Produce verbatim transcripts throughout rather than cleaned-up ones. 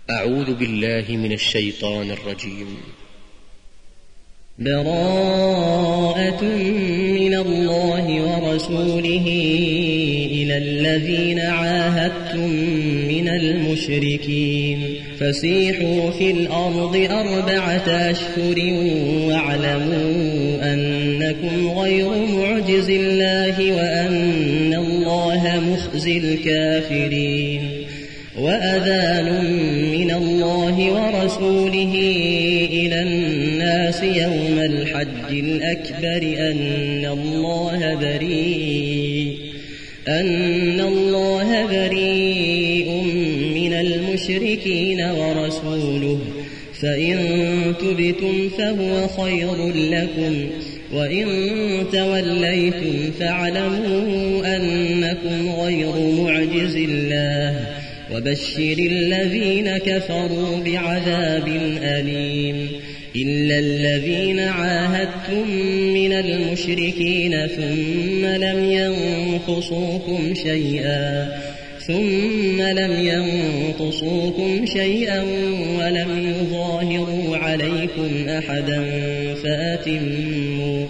أعوذ بالله من الشيطان الرجيم. براءة من الله ورسوله إلى الذين عاهدتم من المشركين فسيحوا في الأرض أربعة أشهر واعلموا أنكم غير معجز الله وأن الله مخزي الكافرين. وأذان من الله ورسوله إلى الناس يوم الحج الأكبر أن الله بريء أن الله بريء من المشركين ورسوله فإن تبتم فهو خير لكم وإن توليتم فاعلموا أنكم غير معجز الله وبشر الذين كفروا بعذاب أليم. إلا الذين عاهدتم من المشركين ثم لم ينقصوكم شيئا ثم لم ينقصوكم شيئا ولم يظاهروا عليكم أحدا فأتموا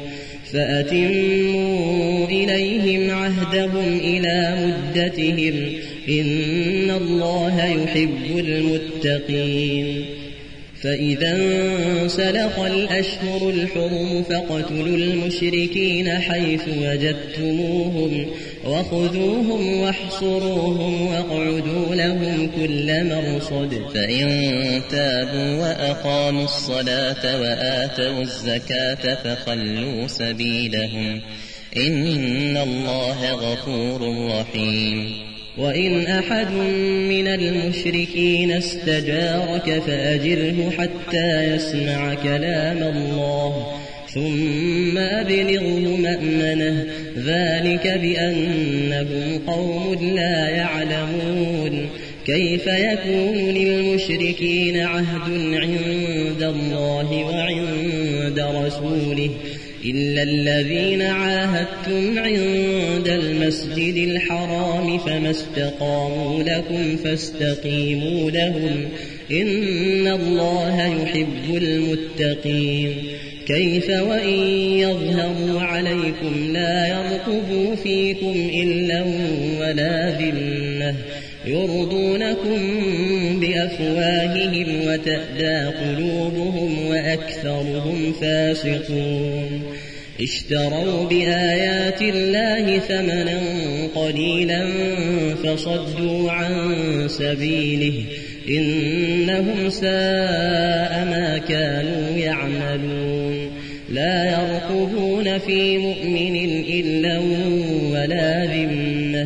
فأتموا إليهم عهدهم إلى مدتهم إن الله يحب المتقين. فإذا انسلخ الأشهر الحرم فاقتلوا المشركين حيث وجدتموهم وخذوهم واحصروهم واقعدوا لهم كل مرصد. فإن تابوا وأقاموا الصلاة وآتوا الزكاة فخلوا سبيلهم إن الله غفور رحيم. وإن أحد من المشركين استجارك فأجره حتى يسمع كلام الله ثم أبلغه مأمنه ذلك بأنهم قوم لا يعلمون. كيف يكون للمشركين عهد عند الله وعند رسوله إلا الذين عاهدتم عند المسجد الحرام فما استقاموا لكم فاستقيموا لهم إن الله يحب المتقين. كيف وإن يظهروا عليكم لا يرقبوا فيكم إلا ولا ذمة يرضونكم بأفواههم وتأبى قلوبهم وأكثرهم فاسقون. اشتروا بآيات الله ثمنا قليلا فصدوا عن سبيله إنهم ساء ما كانوا يعملون. لا يرقبون في مؤمن إلا ولا ذمة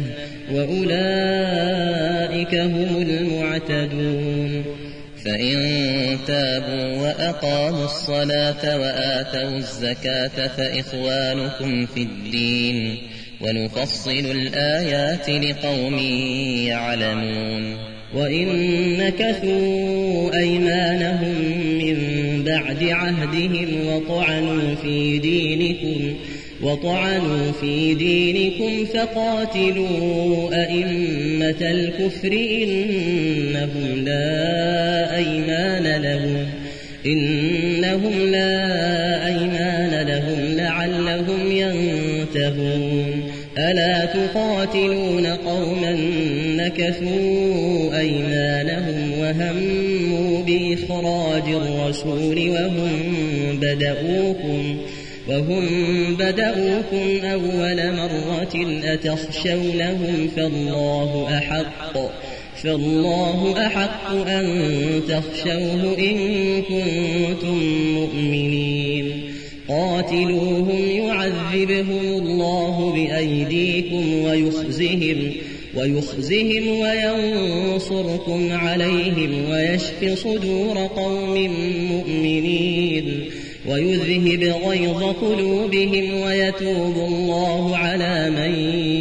وأولئك هم المعتدون. فإن تابوا وأقاموا الصلاة وآتوا الزكاة فإخوانكم في الدين ونفصل الآيات لقوم يعلمون. وإن نكثوا أيمانهم من بعد عهدهم وطعنوا في دينكم وطعنوا في دينكم فقاتلوا أئمة الكفر إنهم لا أيمان لهم إنهم لا أيمان لهم لعلهم ينتهون. ألا تقاتلون قوما نكثوا أيمانهم وهموا بإخراج الرسول وهم بدؤوكم وهم بدؤوكم أول مرة أتخشونهم فالله أحق فالله أحق أن تخشوه إن كنتم مؤمنين. قاتلوهم يعذبهم الله بأيديكم ويخزهم ويخزهم وينصركم عليهم ويشف صدور قوم مؤمنين ويذهب غيظ قلوبهم ويتوب الله على من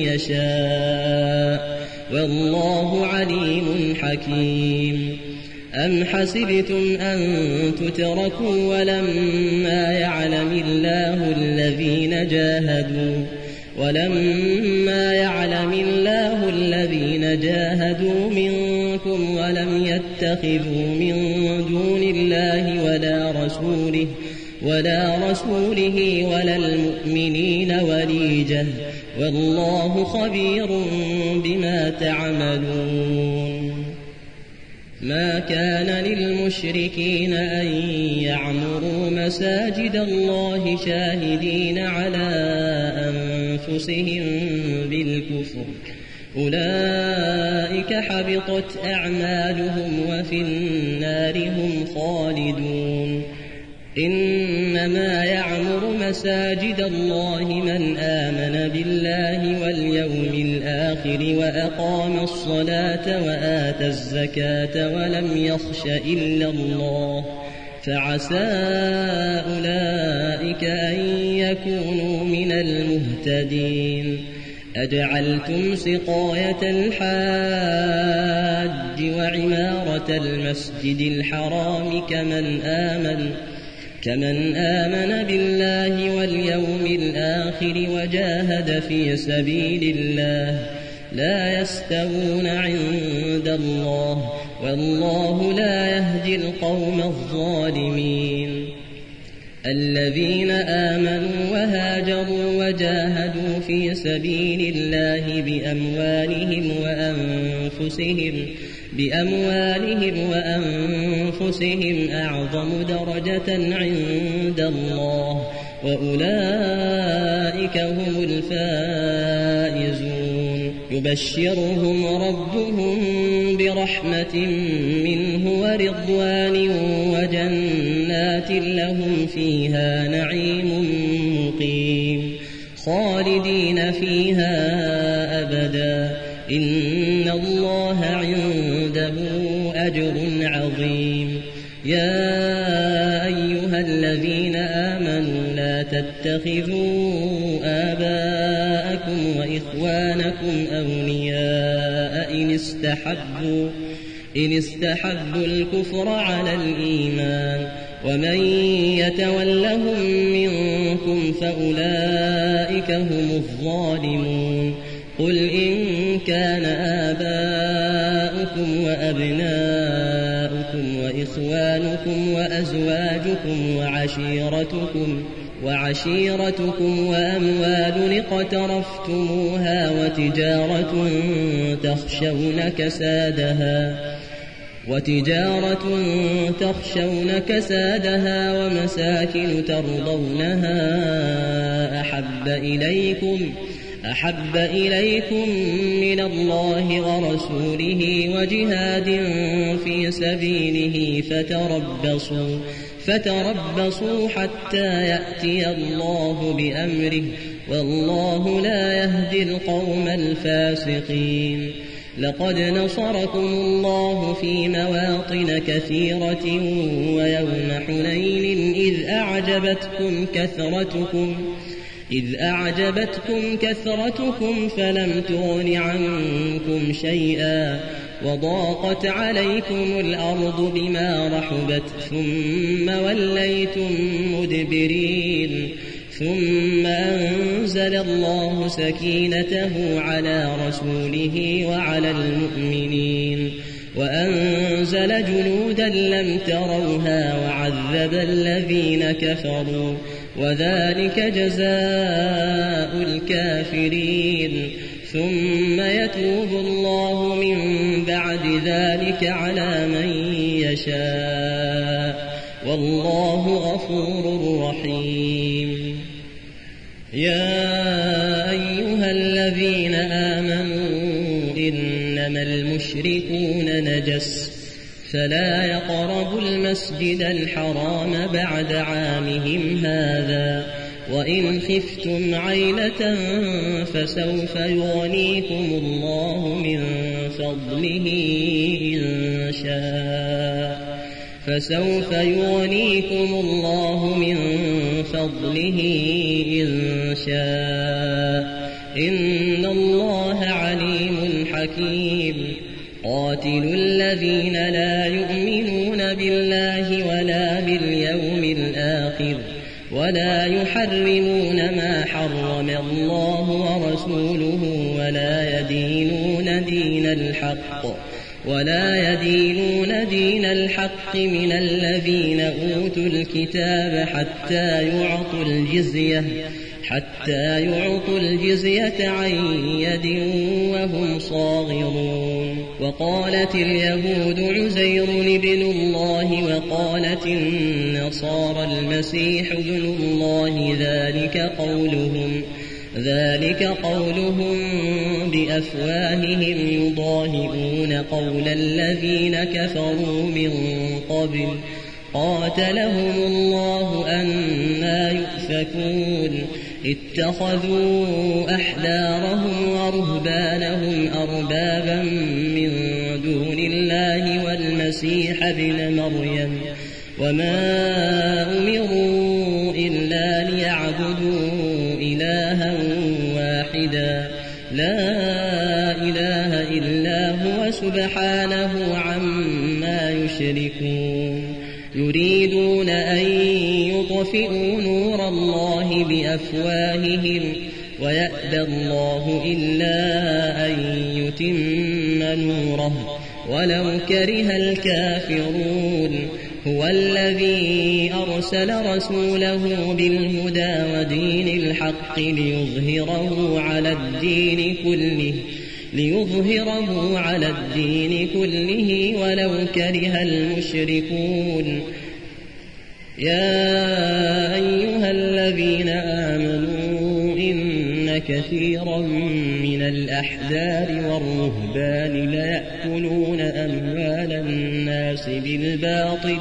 يشاء والله عليم حكيم. أم حسبتم أن تتركوا ولما يعلم الله الذين جاهدوا ولما يعلم الله الذين جاهدوا منكم ولم يتخذوا من دون الله ولا رسوله ولا رسوله ولا المؤمنين وليجة والله خبير بما تعملون. ما كان للمشركين أن يعمروا مساجد الله شاهدين على أنفسهم بالكفر، أولئك حبطت أعمالهم وفي النار هم خالدون. إنما يعمر مساجد الله من آمن بالله واليوم الآخر وأقام الصلاة وآتى الزكاة ولم يخش إلا الله، فعسى أولئك أن يكونوا من المهتدين. أجعلتم سقاية الحاج وعمارة المسجد الحرام كمن آمن كمن آمن بالله واليوم الآخر وجاهد في سبيل الله لا يستوون عند الله، والله لا يهدي القوم الظالمين. الذين آمنوا وهاجروا وجاهدوا في سبيل الله بأموالهم وأنفسهم بأموالهم وأنفسهم أعظم درجة عند الله، وأولئك هم الفائزون. يبشرهم ربهم برحمة منه ورضوان وجنات لهم فيها نعيم مقيم خالدين فيها أبدا، إن الله عنده أجر عظيم. يا أيها الذين آمنوا لا تتخذوا آباءكم وإخوانكم أولياء إن استحبوا إن استحبوا الكفر على الإيمان، ومن يتولهم منكم فأولئك هم الظالمون. قل إن كان آباؤكم وأبناؤكم وإخوانكم وأزواجكم وعشيرتكم وعشيرتكم وأموال اقترفتموها وتجارة تخشون كسادها وتجارة تخشون كسادها ومساكن ترضونها أحب إليكم أحب إليكم من الله ورسوله وجهاد في سبيله فتربصوا فتربصوا حتى يأتي الله بأمره، والله لا يهدي القوم الفاسقين. لقد نصركم الله في مواطن كثيرة ويوم حنين إذ أعجبتكم كثرتكم إذ أعجبتكم كثرتكم فلم تغن عنكم شيئا وضاقت عليكم الأرض بما رحبت ثم وليتم مدبرين، ثم أنزل الله سكينته على رسوله وعلى المؤمنين وأنزل جنودا لم تروها وعذب الذين كفروا، وذلك جزاء الكافرين. ثم يتوب الله من بعد ذلك على من يشاء، والله غفور رحيم. يا أيها الذين آمنوا إنما المشركون نجس فلا يقربوا المسجد الحرام بعد عامهم هذا، وإن خفتم عيلة فسوف يغنيكم الله من فضله إن شاء فسوف يغنيكم الله من فضله إن شاء، إن الله عليم حكيم. قاتلوا الذين لا يؤمنون بالله ولا باليوم الآخر ولا يحرمون ما حرم الله ورسوله ولا يدينون دين الحق ولا يدينون دين الحق من الذين أوتوا الكتاب حتى يعطوا الجزية حتى يعطوا الجزية عن يد وهم صاغرون. وقالت اليهود عزير ابن الله وقالت النصارى المسيح ابن الله ذلك قولهم ذلك قولهم بأفواههم يضاهئون قول الذين كفروا من قبل قاتلهم الله أنى يؤفكون. اتخذوا أحبارهم ورهبانهم أربابا من دون الله والمسيح ابن مريم وما أمروا إلا ليعبدوا إلها واحدا لا إله إلا هو سبحانه عما يشركون. يريدون أن يطفئوا نور الله بأفواههم ويأبى الله إلا أن يتم نوره ولو كره الكافرون. هو الذي أرسل رسوله بالهدى ودين الحق ليظهره على الدين كله ليظهره على الدين كله ولو كره المشركون. يا أيها الذين آمنوا إن كثيرا من الأحبار والرهبان ليأكلون أموال الناس بالباطل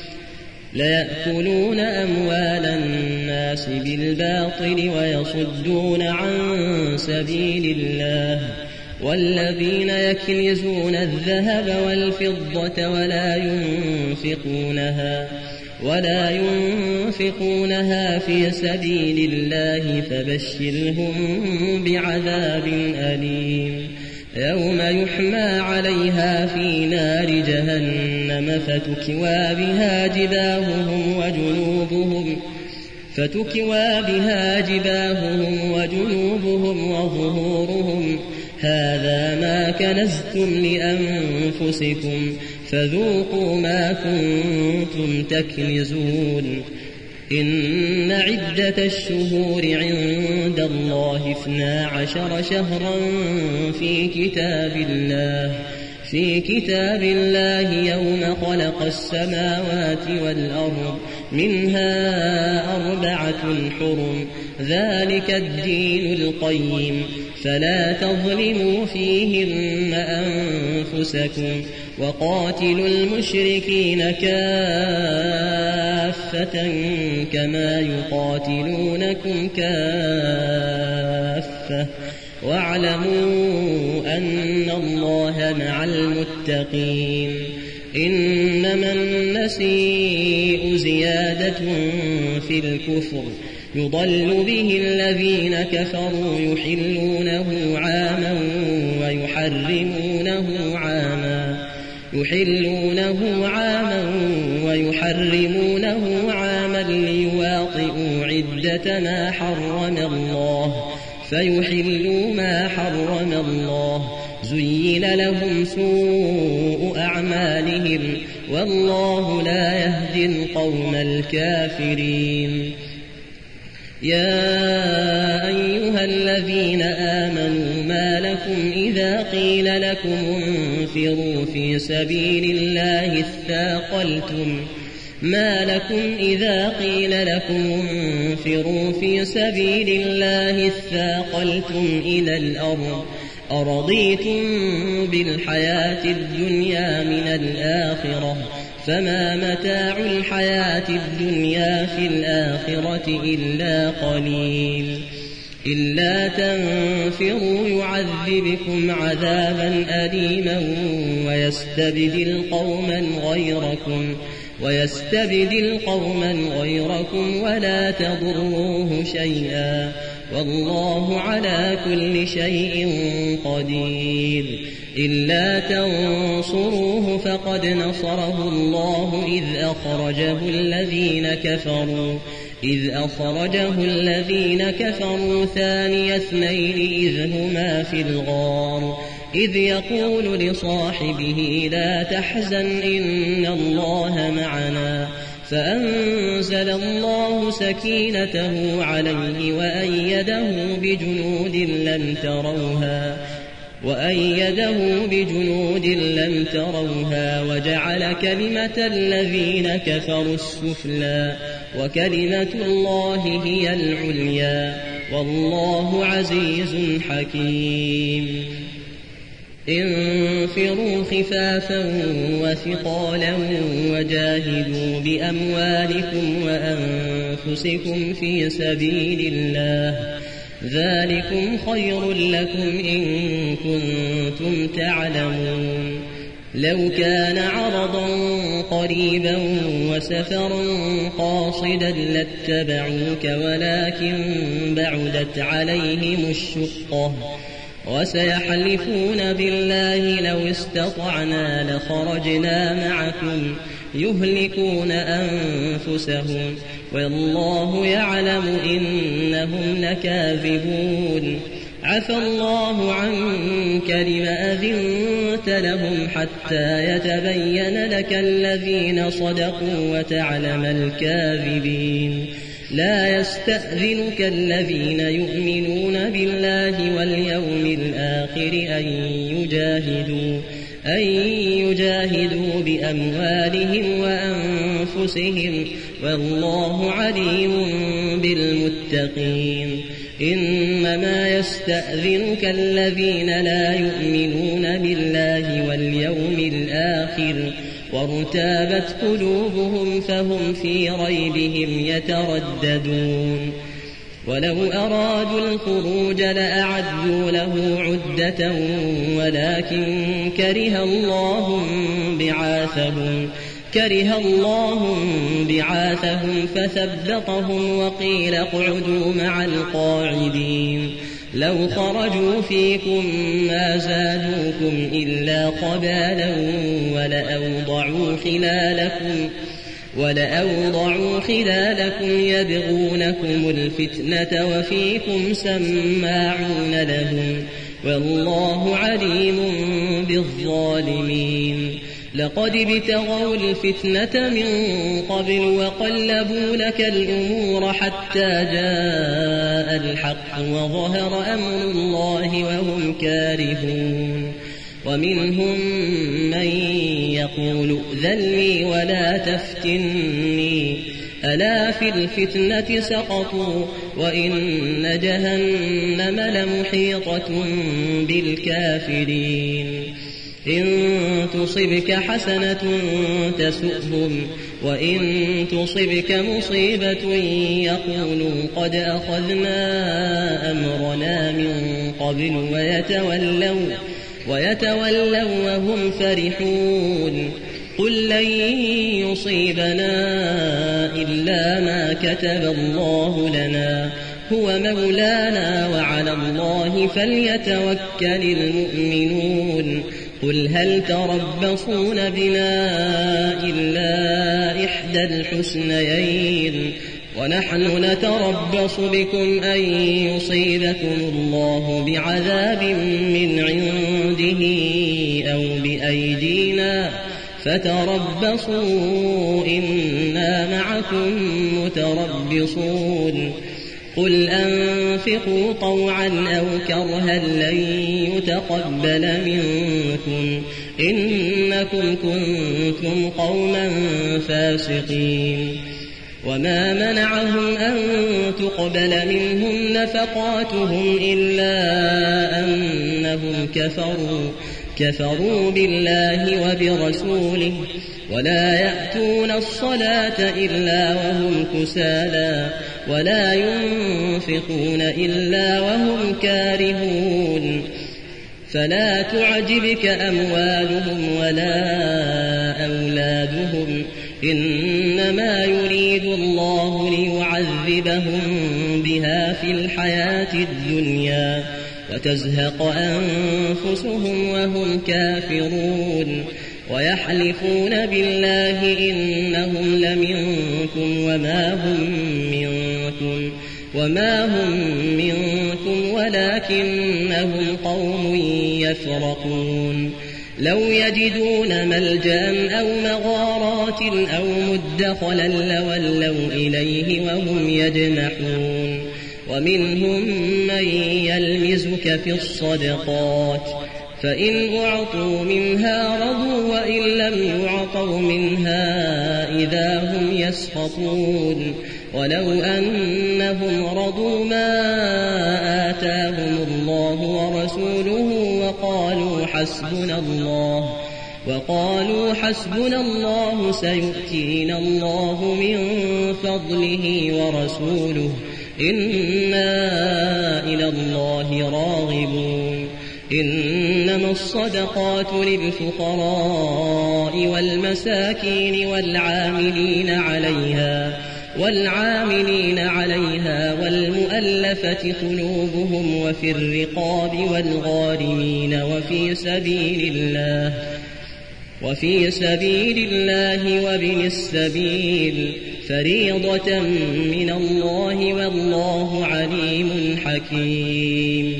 ليأكلون أموال الناس بالباطل ويصدون عن سبيل الله. والذين يكنزون الذهب والفضة ولا ينفقونها ولا ينفقونها في سبيل الله فبشرهم بعذاب أليم. يوم يحمى عليها في نار جهنم فتكوى بها جباههم وجنوبهم فتكوى بها جباههم وجنوبهم وظهورهم هذا ما كنزتم لأنفسكم فذوقوا ما كنتم تكنزون. إن عدة الشهور عند الله اثنا عشر شهرا في كتاب الله في كتاب الله يوم خلق السماوات والأرض منها أربعة حرم ذلك الدين القيم فلا تظلموا فيهن أنفسكم وقاتلوا المشركين كافة كما يقاتلونكم كافة واعلموا أن الله مع المتقين. إنما النسيء زيادة في الكفر يضل به الذين كفروا يحلونه عاما ويحرمونه عاما يحلونه عاما ويحرمونه عاما ليواطئوا عدة ما حرم الله فيحلوا ما حرم الله. زين لهم سوء أعمالهم والله لا يهدي القوم الكافرين. يا أيها الذين آمنوا ما لكم إذا قيل لكم انفروا في سبيل الله اثاقلتم ما لكم إذا قيل لكم انفروا في سبيل الله اثاقلتم إلى الأرض أرضيتم بالحياة الدنيا من الآخرة فما متاع الحياة الدنيا في الآخرة إلا قليل. إلا تنفروا يعذبكم عذابا أليما ويستبدل قوما غيركم ويستبدل قوما غيركم ولا تضروه شيئا والله على كل شيء قدير. إلا تنصروه فقد نصره الله إذ أخرجه الذين كفروا إذ أخرجه الذين كفروا ثاني اثنين إذ هما في الغار إذ يقول لصاحبه لا تحزن إن الله معنا فأنزل الله سكينته عليه وأيده بجنود لم تروها وأيده بجنود لم تروها وجعل كلمة الذين كفروا السفلى وكلمة الله هي العليا والله عزيز حكيم انفروا خفافا وثقالا وجاهدوا بأموالكم وأنفسكم في سبيل الله ذلكم خير لكم إن كنتم تعلمون لو كان عرضا قريبا وسفرا قاصدا لاتبعوك ولكن بعدت عليهم الشقة وسيحلفون بالله لو استطعنا لخرجنا معكم يهلكون أنفسهم والله يعلم إنهم لكاذبون عفى الله عنك لم أذنت لهم حتى يتبين لك الذين صدقوا وتعلم الكاذبين لا يستأذنك الذين يؤمنون بالله واليوم الآخر أن يجاهدوا أن يجاهدوا بأموالهم وأنفسهم والله عليم بالمتقين إنما يستأذنك الذين لا يؤمنون بالله واليوم الآخر وارتابت قلوبهم فهم في ريبهم يترددون ولو أرادوا الخروج لأعدوا له عدة ولكن كره الله بعاثهم كره الله بعاثهم فثبطهم وقيل اقعدوا مع القاعدين لو خرجوا فيكم ما زادوكم إلا خبالا ولأوضعوا خلالكم ولأوضعوا خلالكم يبغونكم الفتنة وفيكم سماعون لهم والله عليم بالظالمين لقد ابتغوا الفتنة من قبل وقلبوا لك الأمور حتى جاء الحق وظهر أمر الله وهم كارهون ومنهم من يقول ائذن لي ولا تفتني ألا في الفتنة سقطوا وإن جهنم لمحيطة بالكافرين إن تصبك حسنة تسؤهم وإن تصبك مصيبة يقولوا قد أخذنا أمرنا من قبل ويتولوا ويتولوا وهم فرحون قل لن يصيبنا إلا ما كتب الله لنا هو مولانا وعلى الله فليتوكل المؤمنون قل هل تربصون بنا إلا إحدى الحسنيين ونحن نتربص بكم أن يصيبكم الله بعذاب من عنده أو بأيدينا فتربصوا إنا معكم متربصون قل أنفقوا طوعا أو كرها لن يتقبل منكم إنكم كنتم قوما فاسقين وما منعهم أن تقبل منهم نفقاتهم إلا أنهم كفروا كفروا بالله وبرسوله ولا يأتون الصلاة إلا وهم كسالى ولا ينفقون إلا وهم كارهون فلا تعجبك أموالهم ولا أولادهم إنما يريد الله ليعذبهم بها في الحياة الدنيا وتزهق أنفسهم وهم كافرون ويحلفون بالله إنهم لمنكم وما هم منكم وما هم منكم ولكنهم قوم يفرقون لو يجدون ملجأ أو مغارات أو مدخلا لولوا إليه وهم يجمحون ومنهم من يلمزك في الصدقات فإن أعطوا منها رضوا وإن لم يعطوا منها إذا هم يسخطون ولو أنهم رضوا ما آتاهم الله ورسوله وقالوا حسبنا الله وقالوا حسبنا الله سيؤتينا الله من فضله ورسوله إنا إلى الله راغبون إنما الصدقات للفقراء والمساكين والعاملين عليها والعاملين عليها والمؤلفة قلوبهم وفي الرقاب والغارمين وفي سبيل الله وفي سبيل الله وابن السبيل فريضة من الله والله عليم حكيم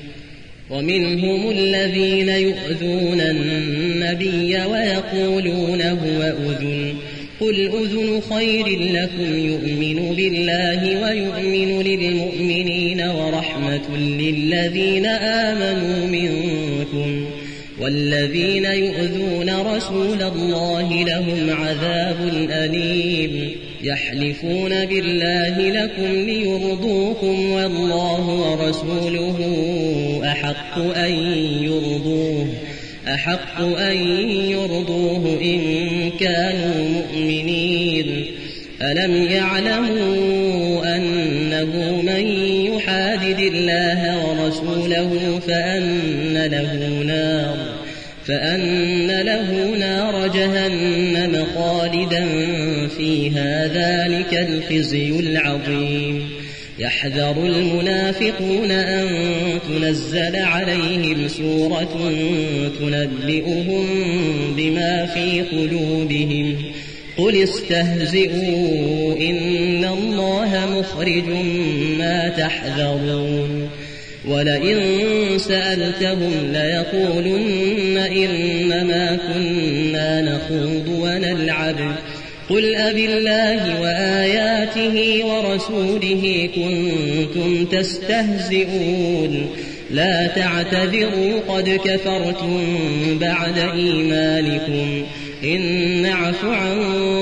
ومنهم الذين يؤذون النبي ويقولون هو أذن قل أذن خير لكم يؤمن بالله ويؤمن للمؤمنين ورحمة للذين آمنوا منكم والذين يؤذون رسول الله لهم عذاب أليم يحلفون بالله لكم ليرضوكم والله ورسوله أحق أن يرضوه أحق أن يرضوه إن كانوا مؤمنين ألم يعلموا أنه من يحادد الله ورسوله فأن له نار فأن له نار جهنم خالدا فيها ذلك الخزي العظيم يحذر المنافقون أن تنزل عليهم سورة تنبئهم بما في قلوبهم قل استهزئوا إن الله مخرج ما تحذرون ولئن سألتهم ليقولن إنما كنا نخوض ونلعب قل أبالله وآياته ورسوله كنتم تستهزئون لا تعتذروا قد كفرتم بعد إيمانكم إن نعف عن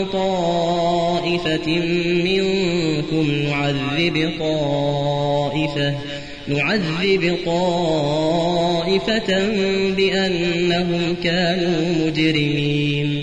طائفة منكم نعذب طائفة نعذب طائفة بأنهم كانوا مجرمين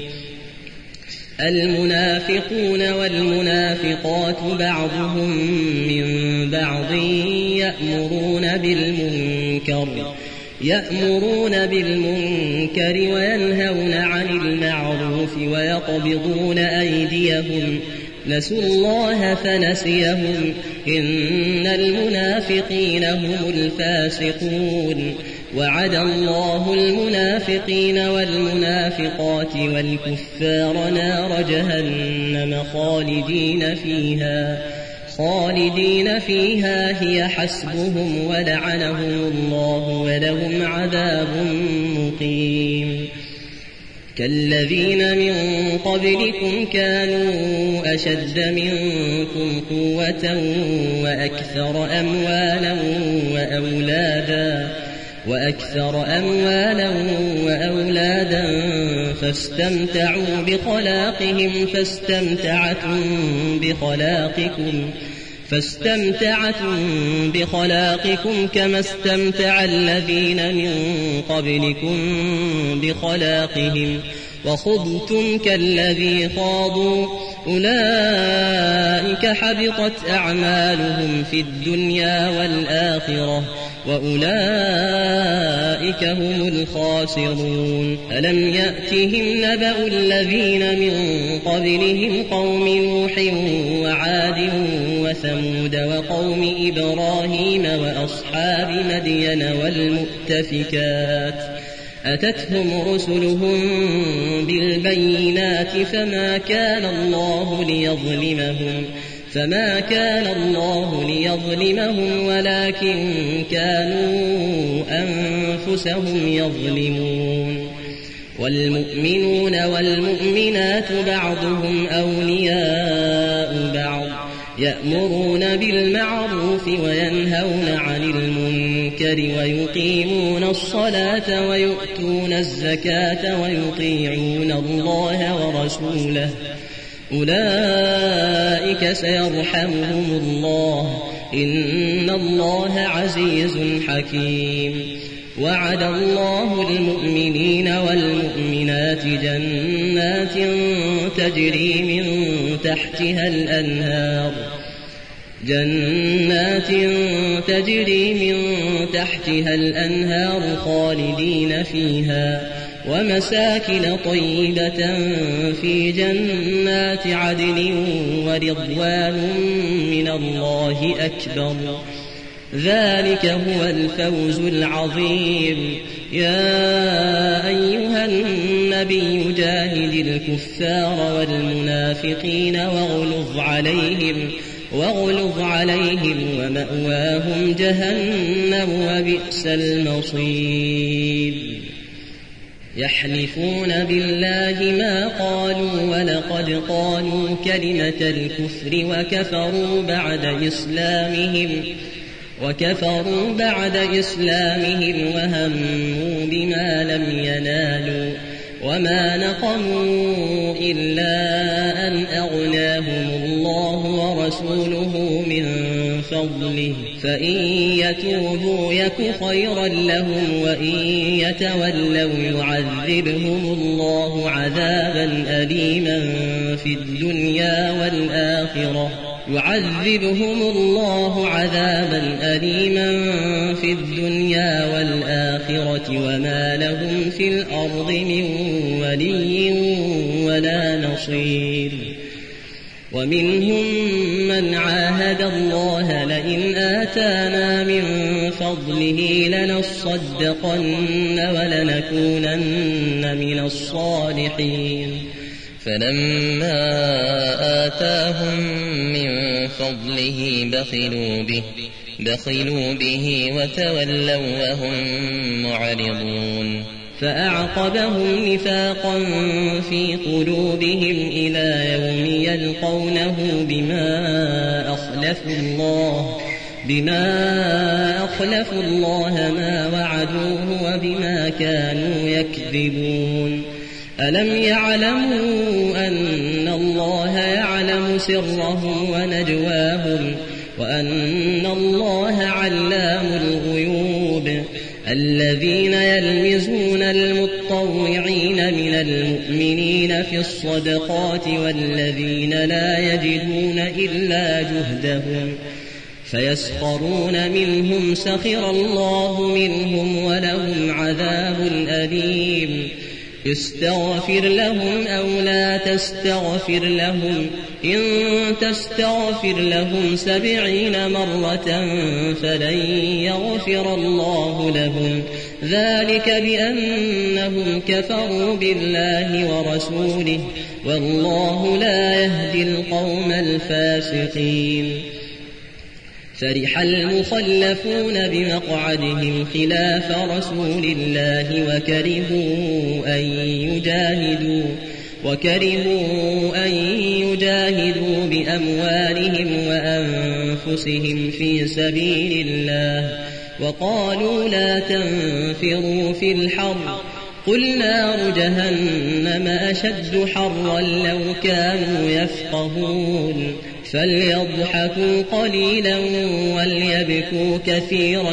المنافقون والمنافقات بعضهم من بعض يأمرون بالمنكر يأمرون بالمنكر وينهون عن المعروف ويقبضون أيديهم نسوا الله فنسيهم إن المنافقين هم الفاسقون وعد الله المنافقين والمنافقات والكفار نار جهنم خالدين فيها خالدين فيها هي حسبهم ولعنهم الله ولهم عذاب مقيم كالذين من قبلكم كانوا أشد منكم قوة وأكثر أموالا وأولادا وأكثر أموالا وأولادا فاستمتعوا بخلاقهم فاستمتعتم بخلاقكم فاستمتعتم بخلاقكم كما استمتع الذين من قبلكم بخلاقهم وخضتم كالذي خاضوا أولئك حبطت أعمالهم في الدنيا والآخرة وأولئك هم الخاسرون ألم يأتهم نبأ الذين من قبلهم قوم نوح وعاد وثمود وقوم إبراهيم وأصحاب مدين والمؤتفكات أتتهم رسلهم بالبينات فما كان الله ليظلمهم فما كان الله ليظلمهم ولكن كانوا أنفسهم يظلمون والمؤمنون والمؤمنات بعضهم أولياء بعض يأمرون بالمعروف وينهون عن المنكر ويقيمون الصلاة ويؤتون الزكاة ويطيعون الله ورسوله أولئك سيرحمهم الله إن الله عزيز حكيم وعد الله المؤمنين والمؤمنات جنات تجري من تحتها الأنهار جنات تجري من تحتها الأنهار خالدين فيها ومساكن طيبة في جنات عدن ورضوان من الله أكبر ذلك هو الفوز العظيم يا أيها النبي جاهد الكفار والمنافقين واغلظ عليهم واغلظ عليهم ومأواهم جهنم وبئس المصير يحلفون بالله ما قالوا ولقد قالوا كلمة الكفر وكفروا بعد إسلامهم وكفروا بعد إسلامهم وهموا بما لم ينالوا وما نقموا إلا أن أغناهم الله ورسوله من فضله فإن يتوبوا يك خيرا لهم وإن يتولوا يعذبهم الله عذابا أليما في الدنيا والآخرة يعذبهم الله عذابا أليما في الدنيا والآخرة وما لهم في الأرض من ولي ولا نصير ومنهم من عاهد الله لئن آتانا من فضله لنصدقن ولنكونن من الصالحين فلما آتاهم من فضله بخلوا به بخلوا به وتولوا وهم معرضون فأعقبهم نفاقا في قلوبهم إلى يوم يلقونه بما أخلفوا الله بما أخلفوا الله ما وعدوه وبما كانوا يكذبون ألم يعلموا أن الله يعلم سرهم ونجواهم وأن الله علام الغيوب الذين يلمزون المتطوعين من المؤمنين في الصدقات والذين لا يجدون إلا جهدهم فيسخرون منهم سخر الله منهم ولهم عذاب أليم استغفر لهم أو لا تستغفر لهم إن تستغفر لهم سبعين مرة فلن يغفر الله لهم ذلك بأنهم كفروا بالله ورسوله والله لا يهدي القوم الفاسقين فرح المخلفون بمقعدهم خلاف رسول الله وكرهوا أن يجاهدوا وكرهوا أن يجاهدوا بأموالهم وأنفسهم في سبيل الله وقالوا لا تنفروا في الحر قل نار جهنم أشد حرا لو كانوا يفقهون فليضحكوا قليلا وليبكوا كثيرا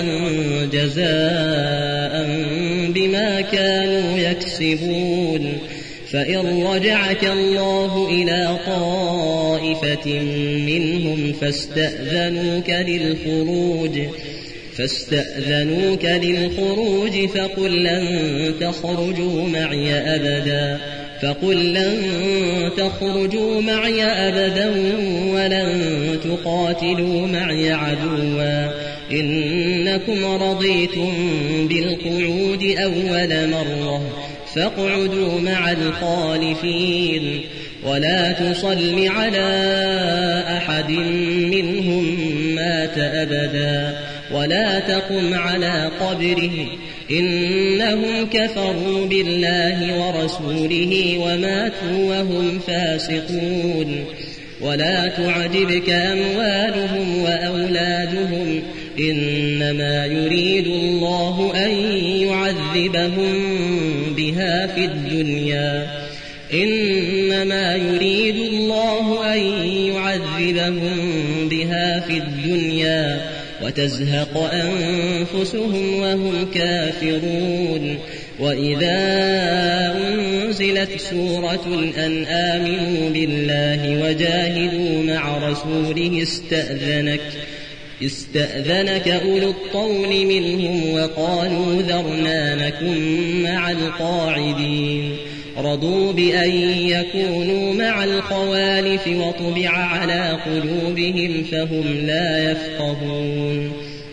جزاء بما كانوا يكسبون فإن رجعك الله إلى طائفة منهم فاستأذنوك للخروج فاستأذنوك للخروج فقل لن تخرجوا معي أبدا فقل لن تخرجوا معي أبدا ولن تقاتلوا معي عدوا إنكم رضيتم بالقعود أول مرة فاقعدوا مع الخالفين ولا تصل على أحد منهم مات أبدا ولا تقم على قبره إنهم كفروا بالله ورسوله وماتوا وهم فاسقون ولا تعجبك أموالهم وأولادهم إنما يريد الله أن يعذبهم بها في الدنيا إنما يريد الله أن يعذبهم بها في الدنيا وتزهق أنفسهم وهم كافرون وإذا أنزلت سورة أن آمنوا بالله وجاهدوا مع رسوله استأذنك استأذنك أولو الطول منهم وقالوا ذرنا نكن مع القاعدين رضوا بأن يكونوا مع الخوالف وطبع على قلوبهم فهم لا يفقهون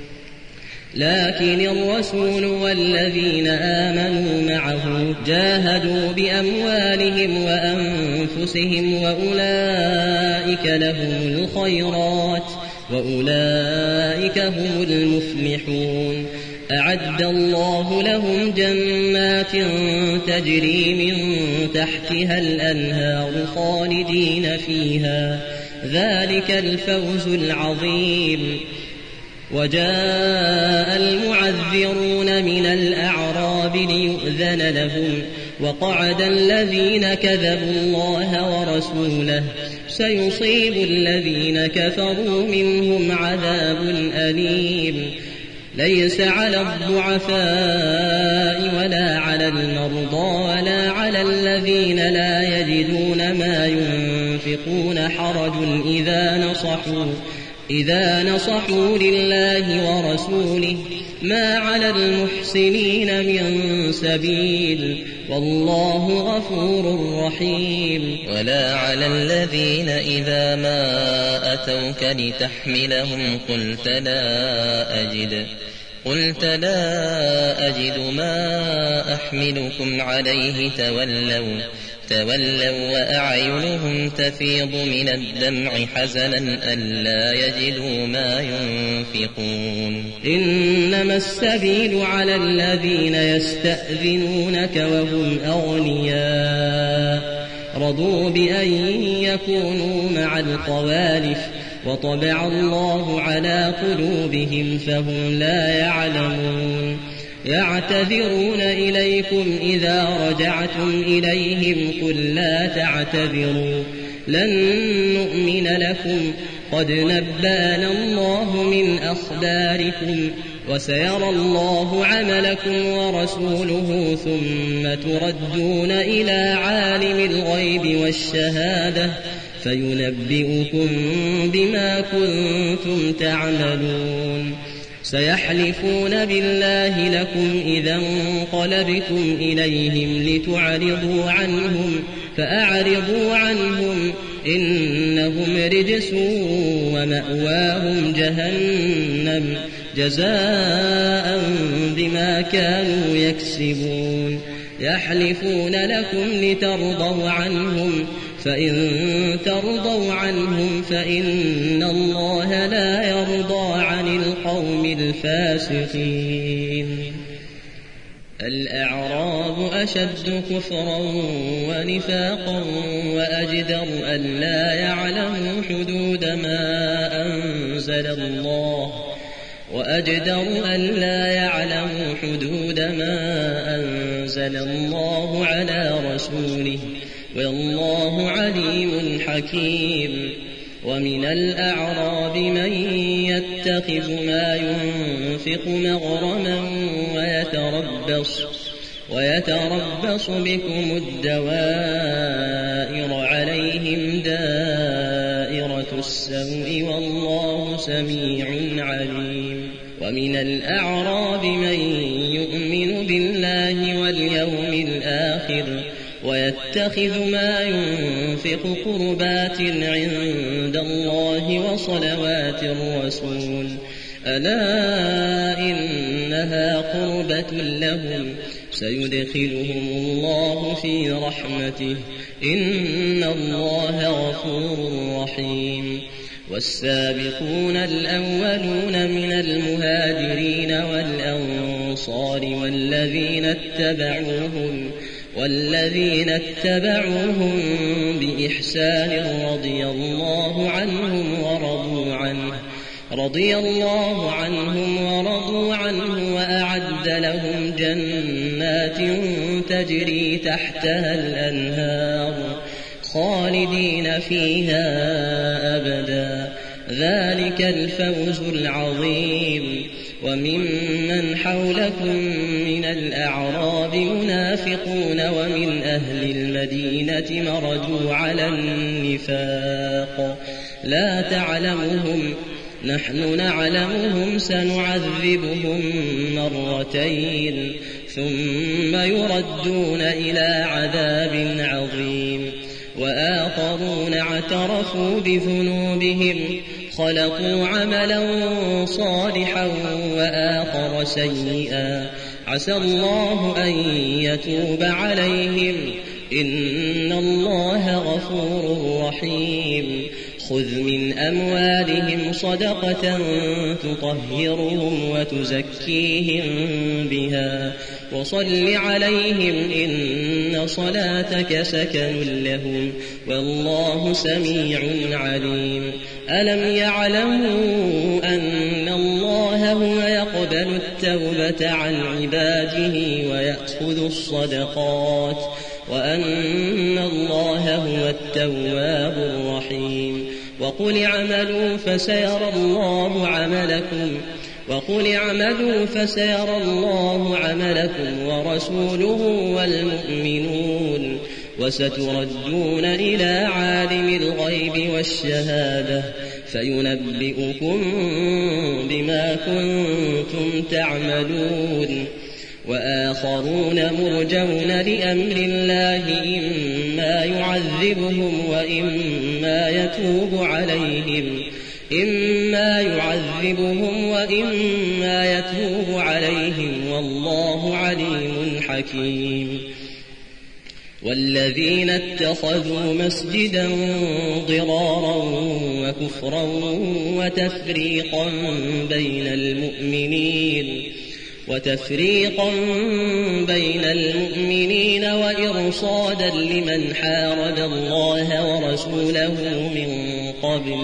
لكن الرسول والذين آمنوا معه جاهدوا بأموالهم وأنفسهم وأولئك لهم الخيرات وأولئك هم المفلحون أعد الله لهم جنات تجري من تحتها الأنهار خالدين فيها ذلك الفوز العظيم وجاء المعذرون من الأعراب ليؤذن لهم وقعد الذين كذبوا الله ورسوله سيصيب الذين كفروا منهم عذاب أليم ليس على الضعفاء ولا على المرضى ولا على الذين لا يجدون ما ينفقون حرج إذا نصحوا إذا نصحوا لله ورسوله ما على المحسنين من سبيل والله غفور رحيم ولا على الذين إذا ما أتوك لتحملهم قلت لا أجد قلت لا أجد ما أحملكم عليه تولوا تولوا وأعينهم تفيض من الدمع حزنا ألا يجدوا ما ينفقون إنما السبيل على الذين يستأذنونك وهم أغنياء رضوا بأن يكونوا مع الخوالف وطبع الله على قلوبهم فهم لا يعلمون يعتذرون إليكم إذا رجعتم إليهم قل لا تعتذروا لن نؤمن لكم قد نبأنا الله من أخباركم وسيرى الله عملكم ورسوله ثم تردون إلى عالم الغيب والشهادة فينبئكم بما كنتم تعملون سيحلفون بالله لكم إذا انقلبتم إليهم لتعرضوا عنهم فأعرضوا عنهم إنهم رجس ومأواهم جهنم جزاء بما كانوا يكسبون يحلفون لكم لترضوا عنهم فإن ترضوا عنهم فإن الله لا يرضى عن القوم الفاسقين الأعراب أشد كفرا ونفاقا وأجدر أن لا يعلموا حدود ما أنزل الله وأجدر أن لا يعلموا حدود ما أنزل الله على رسوله والله عليم حكيم ومن الأعراب من يتخذ ما ينفق مغرما ويتربص ويتربص بكم الدوائر عليهم دائرة السوء والله سميع عليم ومن الأعراب من يؤمن بالله واليوم الآخر ويتخذ ما ينفق قربات عند الله وصلوات الرسول ألا إنها قربة لهم سيدخلهم الله في رحمته إن الله غفور رحيم والسابقون الأولون من المهاجرين والأنصار والذين اتبعوهم والذين اتبعوهم بإحسان رضي الله عنهم ورضوا عنه رضي الله عنهم ورضوا عنه وأعد لهم جنات تجري تحتها الأنهار خالدين فيها أبدا ذلك الفوز العظيم وممن حولكم من الأعراب منافقون ومن أهل المدينة مردوا على النفاق لا تعلمهم نحن نعلمهم سنعذبهم مرتين ثم يردون إلى عذاب عظيم وآخرون اعترفوا بذنوبهم خلقوا عملا صالحا وآخر سيئا عسى الله أن يتوب عليهم إن الله غفور رحيم خذ من أموالهم صدقة تطهرهم وتزكيهم بها وصل عليهم إن صلاتك سكن لهم والله سميع عليم ألم يعلموا أن الله هو يقبل التوبة عن عباده ويأخذ الصدقات وأن الله هو التواب الرحيم وقل اعملوا فسيرى الله عملكم وقل اعملوا فسيرى الله عملكم ورسوله والمؤمنون وستردون إلى عالم الغيب والشهادة فينبئكم بما كنتم تعملون وآخرون مرجون لأمر الله إما يعذبهم وإما يتوب عليهم إما يعذبهم وإما يتوب عليهم والله عليم حكيم والذين اتخذوا مسجدا ضرارا وكفرا وتفريقا بين المؤمنين وتفريقا بين المؤمنين وإرصادا لمن حارب الله ورسوله من قبل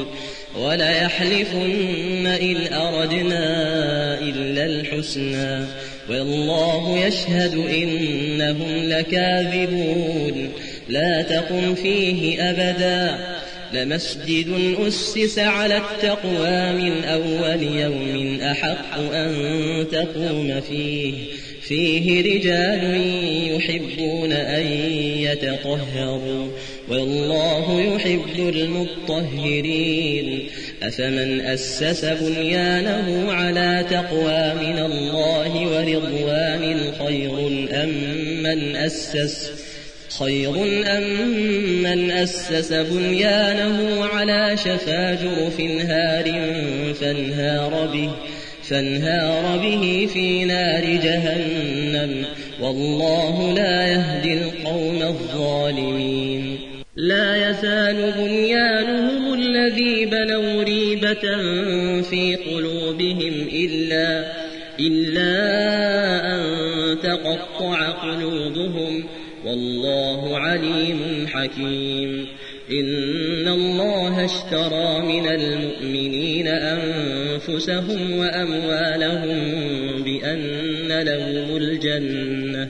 وليحلفن إن أردنا إلا الحسنى والله يشهد إنهم لكاذبون لا تقم فيه أبدا لمسجد أسس على التقوى من أول يوم أحق أن تقوم فيه فيه رجال يحبون أن يتطهروا والله يحب المطهرين أفمن أسس بنيانه على تقوى من الله ورضوان خير أم من أسس خير أم من أسس بنيانه على شفا جرف هار فانهار به فانهار به في نار جهنم والله لا يهدي القوم الظالمين لا يزال بنيانهم الذي بنوا ريبة في قلوبهم إلا, إلا أن تقطع قلوبهم والله عليم حكيم إن الله اشترى من المؤمنين أنفسهم وأموالهم بأن لهم الجنة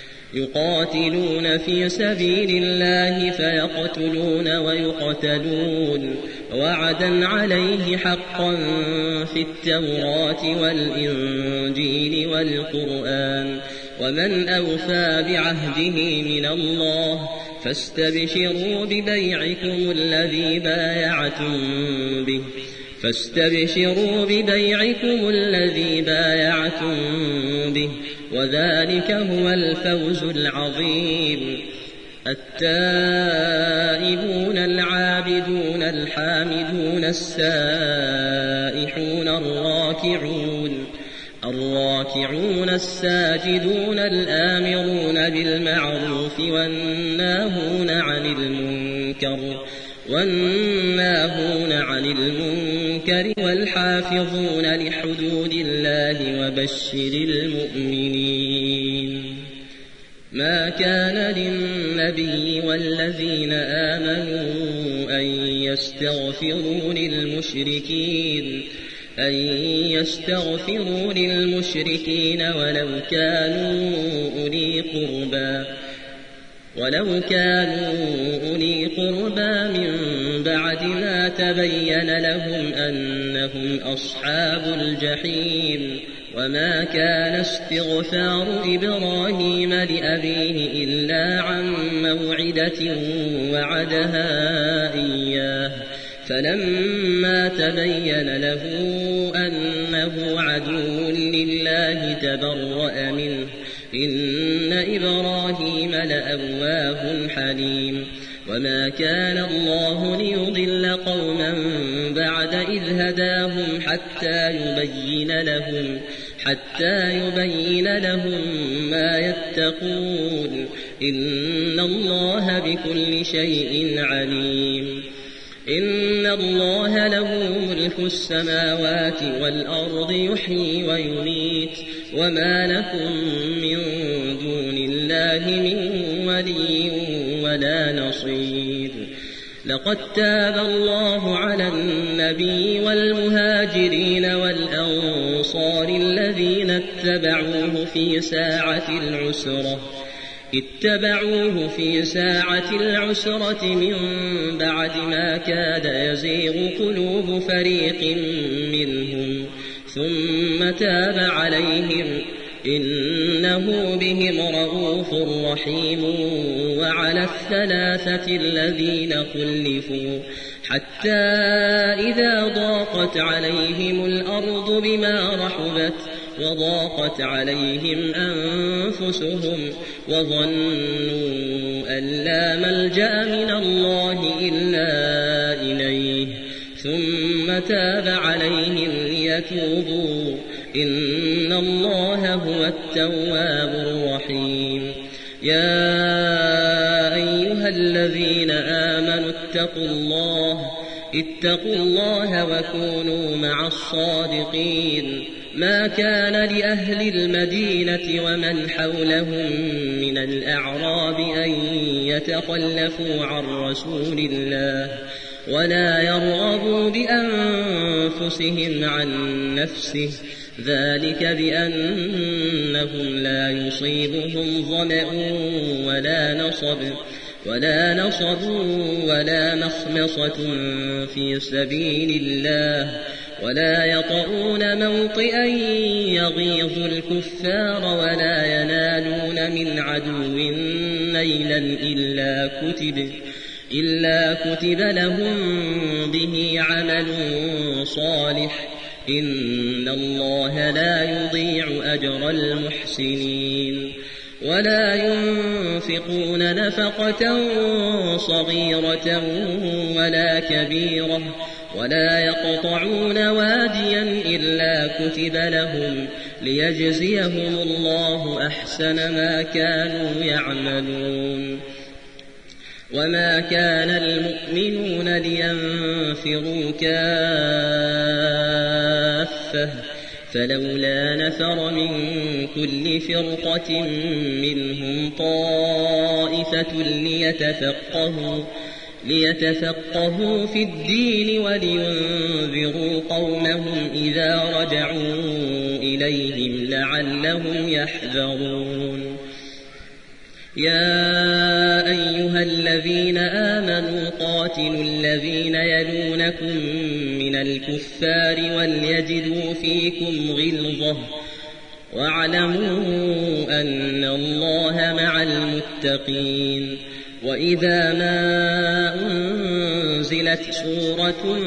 يقاتلون في سبيل الله فيقتلون ويقتلون وعدا عليه حقا في التوراة والإنجيل والقرآن ومن أوفى بعهده من الله فاستبشروا ببيعكم الذي بايعتم به فاستبشروا ببيعكم الذي بايعتم به وذلك هو الفوز العظيم التائبون العابدون الحامدون السائحون الراكعون الراكعون الساجدون الآمرون بالمعروف والناهون عن المنكر والناهون عن المنكر والحافظون لحدود الله وبشر المؤمنين. ما كان للنبي والذين آمنوا أن يستغفروا للمشركين أن يستغفروا للمشركين ولو كانوا أولي قربى ولو كانوا أولي قربى من بعد ما تبين لهم أنهم أصحاب الجحيم. وما كان استغفار إبراهيم لأبيه إلا عن موعدة وعدها إياه فلما تبين له أنه عدو لله تبرأ منه إن إبراهيم لأواه حليم. وما كان الله ليضل قوما بعد إذ هداهم حتى يبين لهم حتى يبين لهم ما يتقون إن الله بكل شيء عليم. إن الله له ملك السماوات والأرض يحيي ويميت وما لكم من دون الله من ولي ولا نصير. لقد تاب الله على النبي والمهاجرين والأنصار الذين اتبعوه في ساعة العسرة اتبعوه في ساعة العسرة من بعد ما كاد يزيغ قلوب فريق منهم ثم تاب عليهم إنه بهم رءوف رحيم. وعلى الثلاثة الذين خلفوا حتى إذا ضاقت عليهم الأرض بما رحبت وضاقت عليهم أنفسهم وظنوا أن لا ملجأ من الله إلا إليه ثم تاب عليهم ليتوبوا إن الله هو التواب الرحيم. يا أيها الذين آمنوا اتقوا الله اتقوا الله وكونوا مع الصادقين. ما كان لأهل المدينة ومن حولهم من الأعراب أن يتخلفوا عن رسول الله ولا يرغبوا بأنفسهم عن نفسه ذلك بأنهم لا يصيبهم ظمأ ولا نصب ولا نصب ولا مخمصة في سبيل الله ولا يطؤون موطئا يغيظ الكفار ولا ينالون من عدو نيلا إلا كتب إلا كتب لهم به عمل صالح إن الله لا يضيع أجر المحسنين. ولا ينفقون نفقة صغيرة ولا كبيرة ولا يقطعون واديا إلا كتب لهم ليجزيهم الله أحسن ما كانوا يعملون. وما كان المؤمنون لينفروا كافة فلولا نفر من كل فرقة منهم طائفة ليتفقهوا ليتفقهوا في الدين ولينذروا قومهم إذا رجعوا إليهم لعلهم يحذرون. يا أيها الذين آمنوا قاتلوا الذين يلونكم من الكفار وليجدوا فيكم غلظة واعلموا أن الله مع المتقين. وإذا ما أنزلت سورة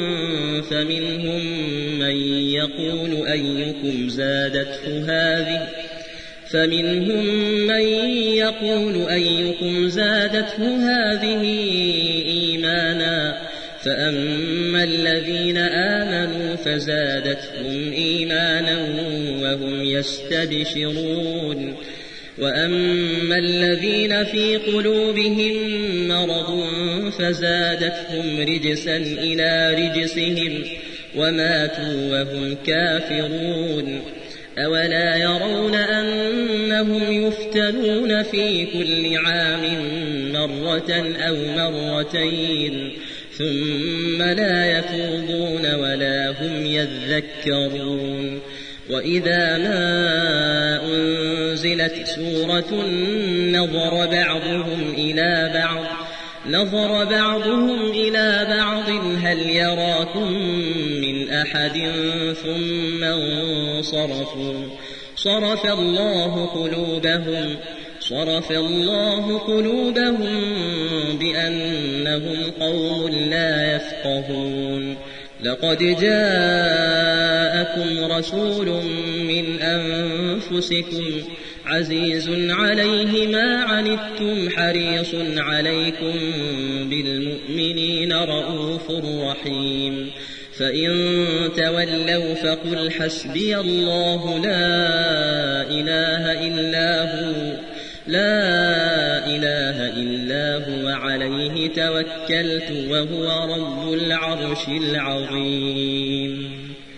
فمنهم من يقول أيكم زادته هذه فمنهم من يقول أيكم زادته هذه إيمانا فأما الذين آمنوا فزادتهم إيمانا وهم يستبشرون وأما الذين في قلوبهم مرض فزادتهم رجسا إلى رجسهم وماتوا وهم كافرون أولا يرون أنهم يفتنون في كل عام مرة أو مرتين ثم لا يتوبون ولا هم يذكرون وإذا ما أنزلت سورة نظر بعضهم إلى بعض نظر بعضهم إلى بعض هل يراكم من أحد ثم انصرفوا صرف الله قلوبهم صرف الله قلوبهم بأنهم قوم لا يفقهون لقد جاءكم رسول من أنفسكم عزيز عليه ما عنتم حريص عليكم بالمؤمنين رؤوف رحيم فإن تولوا فقل حسبي الله لا إله إلا هو لا إله إلا هو عليه توكلت وهو رب العرش العظيم.